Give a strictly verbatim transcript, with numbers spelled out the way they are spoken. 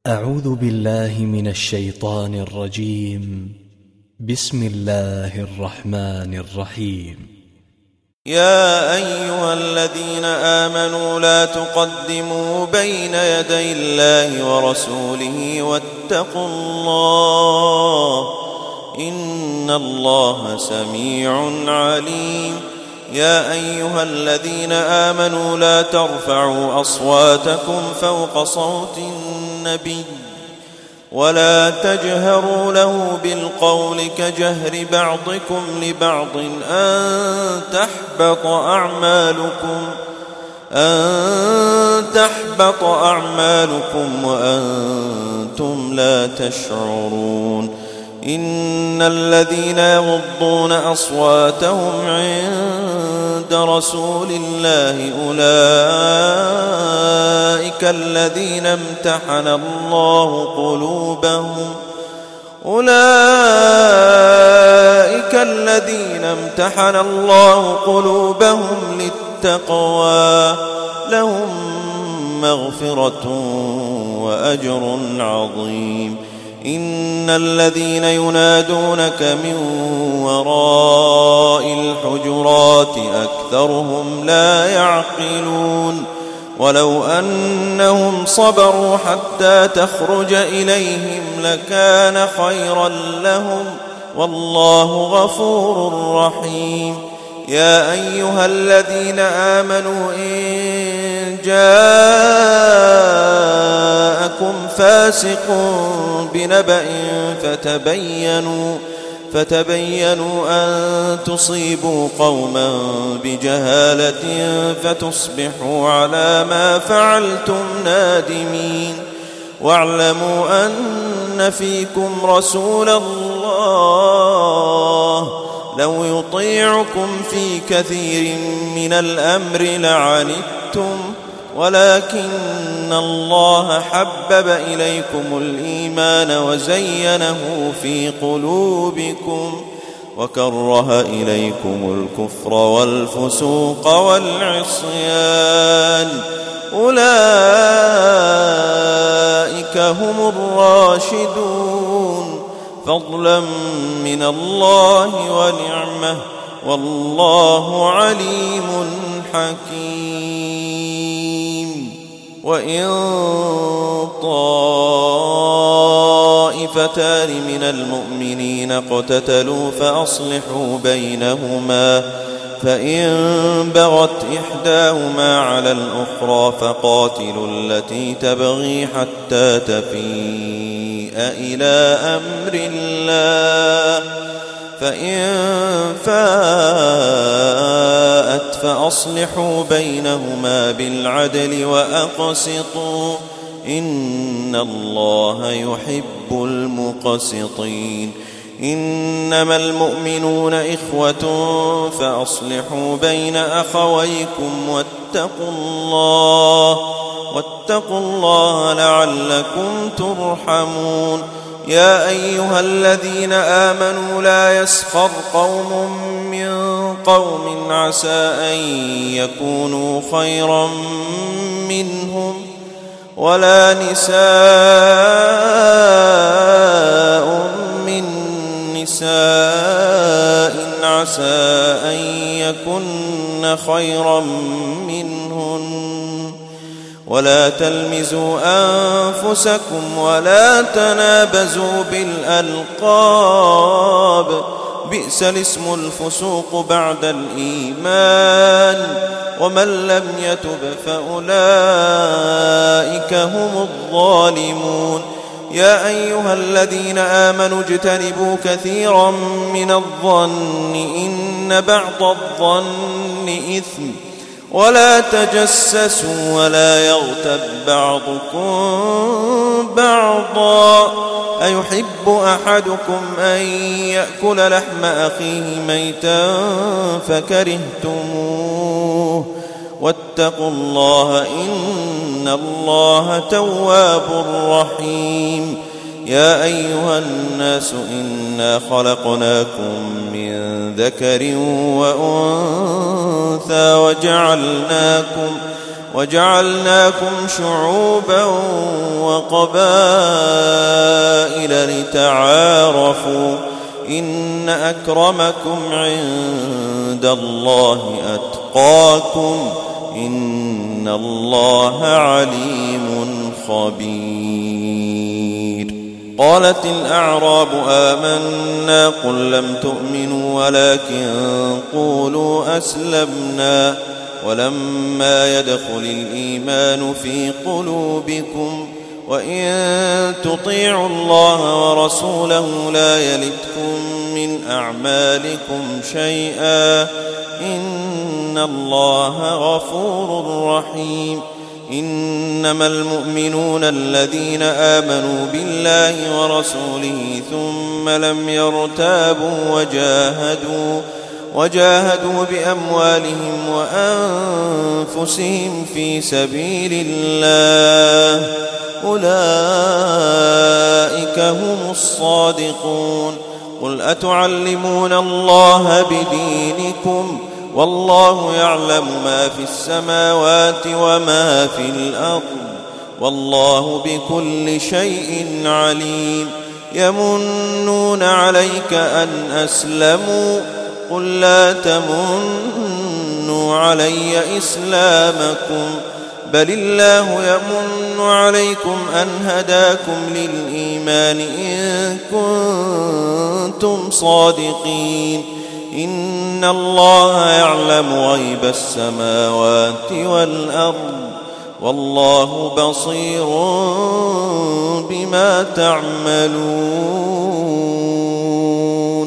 أعوذ بالله من الشيطان الرجيم. بسم الله الرحمن الرحيم. يا أيها الذين آمنوا لا تقدموا بين يدي الله ورسوله واتقوا الله إن الله سميع عليم. يا أيها الذين آمنوا لا ترفعوا أصواتكم فوق صوت النبي ولا تجهروا له بالقول كجهر بعضكم لبعض أن تحبط أعمالكم أن تحبط أعمالكم وأنتم لا تشعرون. إن الذين يغضون أصواتهم عند رسول الله أولئك الذين امتحن الله قلوبهم أولئك الذين امتحن الله قلوبهم للتقوى لهم مغفرة وأجر عظيم. إن الذين ينادونك من وراء الحجرات أكثرهم لا يعقلون. ولو أنهم صبروا حتى تخرج إليهم لكان خيرا لهم والله غفور رحيم. يا أيها الذين آمنوا إن جاءكم فاسق بنبأ فتبينوا فتبينوا أن تصيبوا قوما بجهالة فتصبحوا على ما فعلتم نادمين. واعلموا أن فيكم رسول الله لو يطيعكم في كثير من الأمر لعنتم ولكن الله حبب إليكم الإيمان وزينه في قلوبكم وكره إليكم الكفر والفسوق والعصيان أولئك هم الراشدون فضلا من الله ونعمة والله عليم حكيم. وإن طائفتان من المؤمنين اقتتلوا فأصلحوا بينهما فإن بغت إحداهما على الأخرى فقاتلوا التي تبغي حتى تفيء إلى أمر الله فإن فاءت فأصلحوا بينهما بالعدل وأقسطوا إن الله يحب المقسطين. إنما المؤمنون إخوة فأصلحوا بين أخويكم واتقوا الله واتقوا الله لعلكم ترحمون. يا أيها الذين آمنوا لا يسخر قوم من قوم عسى أن يكونوا خيرا منهم ولا نساء من نساء عسى أن يكن خيرا منهن ولا تلمزوا أنفسكم ولا تنابزوا بالألقاب بئس الاسم الفسوق بعد الإيمان ومن لم يتب فأولئك هم الظالمون. يا أيها الذين آمنوا اجتنبوا كثيرا من الظن إن بعض الظن إثم ولا تجسسوا ولا يغتب بعضكم بعضا أيحب أحدكم أن يأكل لحم أخيه ميتا فكرهتموه واتقوا الله إن الله تواب رحيم. يا أيها الناس إنا خلقناكم من ذكر وأنثى وجعلناكم وجعلناكم شعوبا وقبائل لتعارفوا إن أكرمكم عند الله أتقاكم إن الله عليم خبير. قالت الأعراب آمنا قل لم تؤمنوا ولكن قولوا أسلمنا ولما يدخل الإيمان في قلوبكم وإن تطيعوا الله ورسوله لا يلتكم من أعمالكم شيئا إن الله غفور رحيم. إنما المؤمنون الذين آمنوا بالله ورسوله ثم لم يرتابوا وجاهدوا وجاهدوا بأموالهم وأنفسهم في سبيل الله أولئك هم الصادقون. قل أتعلمون الله بدينكم والله يعلم ما في السماوات وما في الأرض والله بكل شيء عليم. يمنون عليك أن أسلموا قل لا تمنوا علي إسلامكم بل الله يمن عليكم أن هداكم للإيمان إن كنتم صادقين. إن الله يعلم غيب السماوات والأرض والله بصير بما تعملون.